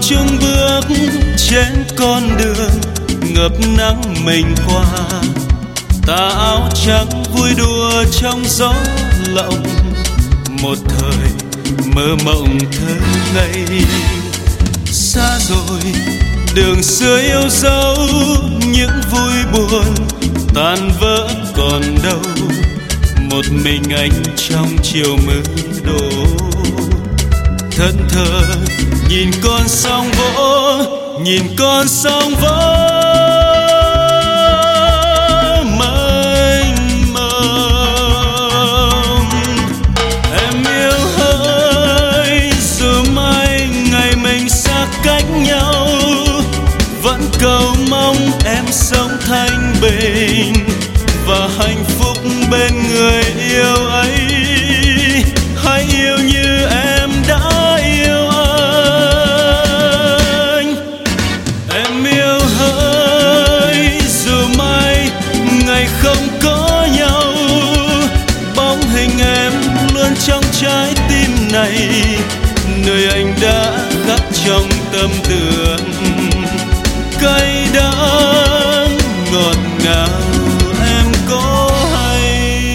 chung bước trên con đường ngập nắng mình qua. Tà áo trắng vui đùa trong gió lộng, một thời mơ mộng thơ ngây. Xa rồi đường xưa yêu dấu, những vui buồn tan vỡ còn đâu. Một mình anh trong chiều mưa đổ, thẫn thờ nhìn con sóng vỗ, nhìn con sóng vỗ mênh mông. Em yêu hỡi, dù mai ngày mình xa cách nhau, vẫn cầu mong em sống thanh bình và hạnh phúc bên người yêu ấy. Hãy yêu như em đã yêu anh. Em yêu hỡi, dù mai ngày không có nhau, bóng hình em luôn trong trái tim này, nơi anh đã khắc trong tâm tưởng. Cay đắng ngọt ngào em có hay.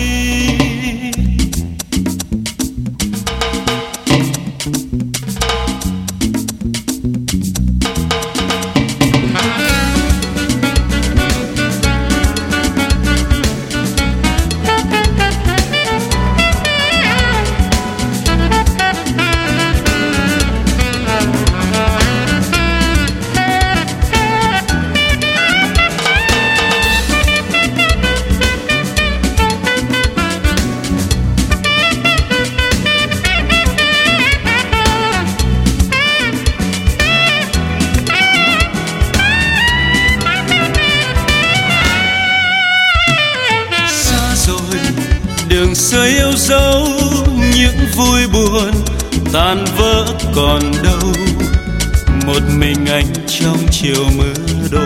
Đường xưa yêu dấu, những vui buồn tan vỡ còn đâu. Một mình anh trong chiều mưa đổ,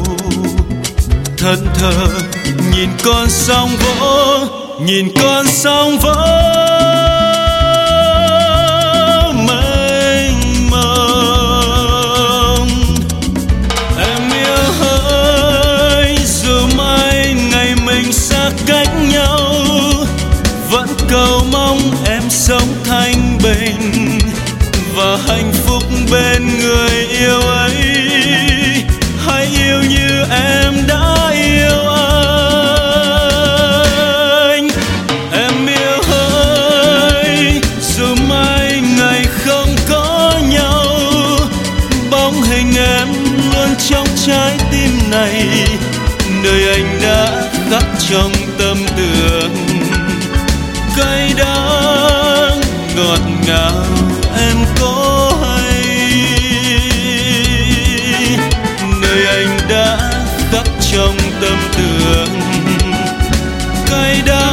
thẫn thờ nhìn con sóng vỗ, nhìn con sóng vỗ mênh mông. Em yêu hỡi, dù mai ngày mình xa cách nhau, vẫn cầu mong em sống thanh bình và hạnh phúc bên người yêu ấy. Hãy yêu như em đã yêu anh. Em yêu hỡi, dù mai ngày không có nhau, bóng hình em luôn trong trái tim này, nơi anh đã khắc trong tâm tưởng. Cay đắng ngọt ngào em có hay, nơi anh đã khắc trong tâm tưởng. Cay đắng